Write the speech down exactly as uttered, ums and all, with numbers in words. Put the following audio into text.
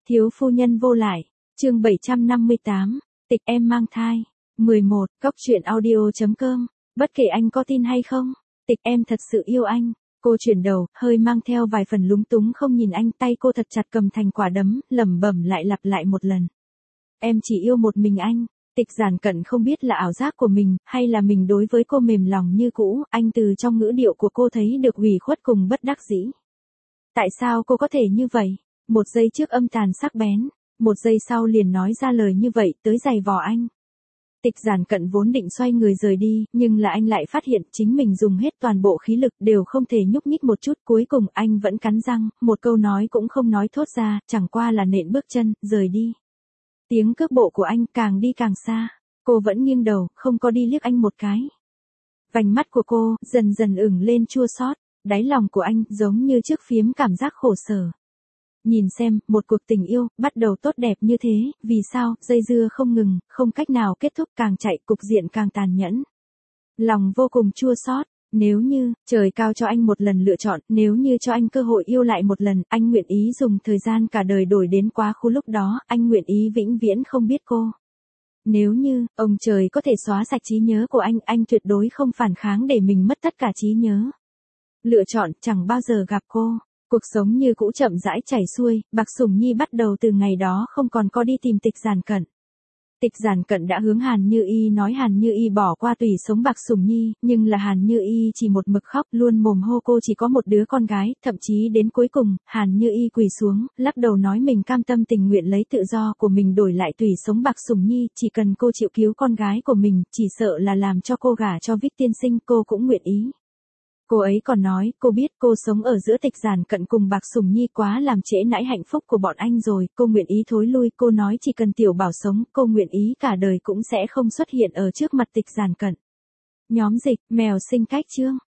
Thiếu phu nhân vô lại, chương bảy trăm năm mươi tám, tịch em mang thai. mười một, Cóc truyện audio.com, bất kể anh có tin hay không, tịch em thật sự yêu anh. Cô chuyển đầu, hơi mang theo vài phần lúng túng không nhìn anh, tay cô thật chặt cầm thành quả đấm, lẩm bẩm lại lặp lại một lần. Em chỉ yêu một mình anh. Tịch Giản Cận không biết là ảo giác của mình, hay là mình đối với cô mềm lòng như cũ, anh từ trong ngữ điệu của cô thấy được ủy khuất cùng bất đắc dĩ. Tại sao cô có thể như vậy? Một giây trước âm tàn sắc bén, một giây sau liền nói ra lời như vậy, tới giày vò anh. Tịch Giản Cận vốn định xoay người rời đi, nhưng là anh lại phát hiện chính mình dùng hết toàn bộ khí lực đều không thể nhúc nhích một chút, cuối cùng anh vẫn cắn răng, một câu nói cũng không nói thốt ra, chẳng qua là nện bước chân, rời đi. Tiếng cước bộ của anh càng đi càng xa, cô vẫn nghiêng đầu, không có đi liếc anh một cái. Vành mắt của cô dần dần ửng lên chua xót, đáy lòng của anh giống như trước phiếm cảm giác khổ sở. Nhìn xem, một cuộc tình yêu bắt đầu tốt đẹp như thế, vì sao dây dưa không ngừng, không cách nào kết thúc, càng chạy cục diện càng tàn nhẫn. Lòng vô cùng chua xót. Nếu như trời cao cho anh một lần lựa chọn, nếu như cho anh cơ hội yêu lại một lần, anh nguyện ý dùng thời gian cả đời đổi đến quá khứ lúc đó, anh nguyện ý vĩnh viễn không biết cô. Nếu như ông trời có thể xóa sạch trí nhớ của anh, anh tuyệt đối không phản kháng để mình mất tất cả trí nhớ. Lựa chọn chẳng bao giờ gặp cô. Cuộc sống như cũ chậm rãi chảy xuôi, Bạc Sủng Nhi bắt đầu từ ngày đó không còn có đi tìm Tịch Giản Cận. Tịch Giản Cận đã hướng Hàn Như Y nói Hàn Như Y bỏ qua tùy sống Bạc Sủng Nhi, nhưng là Hàn Như Y chỉ một mực khóc, luôn mồm hô cô chỉ có một đứa con gái, thậm chí đến cuối cùng, Hàn Như Y quỳ xuống, lắc đầu nói mình cam tâm tình nguyện lấy tự do của mình đổi lại tùy sống Bạc Sủng Nhi, chỉ cần cô chịu cứu con gái của mình, chỉ sợ là làm cho cô gả cho Vích tiên sinh cô cũng nguyện ý. Cô ấy còn nói, cô biết cô sống ở giữa Tịch Giản Cận cùng Bạc Sủng Nhi quá làm trễ nải hạnh phúc của bọn anh rồi, cô nguyện ý thối lui, cô nói chỉ cần Tiểu Bảo sống, cô nguyện ý cả đời cũng sẽ không xuất hiện ở trước mặt Tịch Giản Cận. Nhóm dịch, mèo sinh cách chương.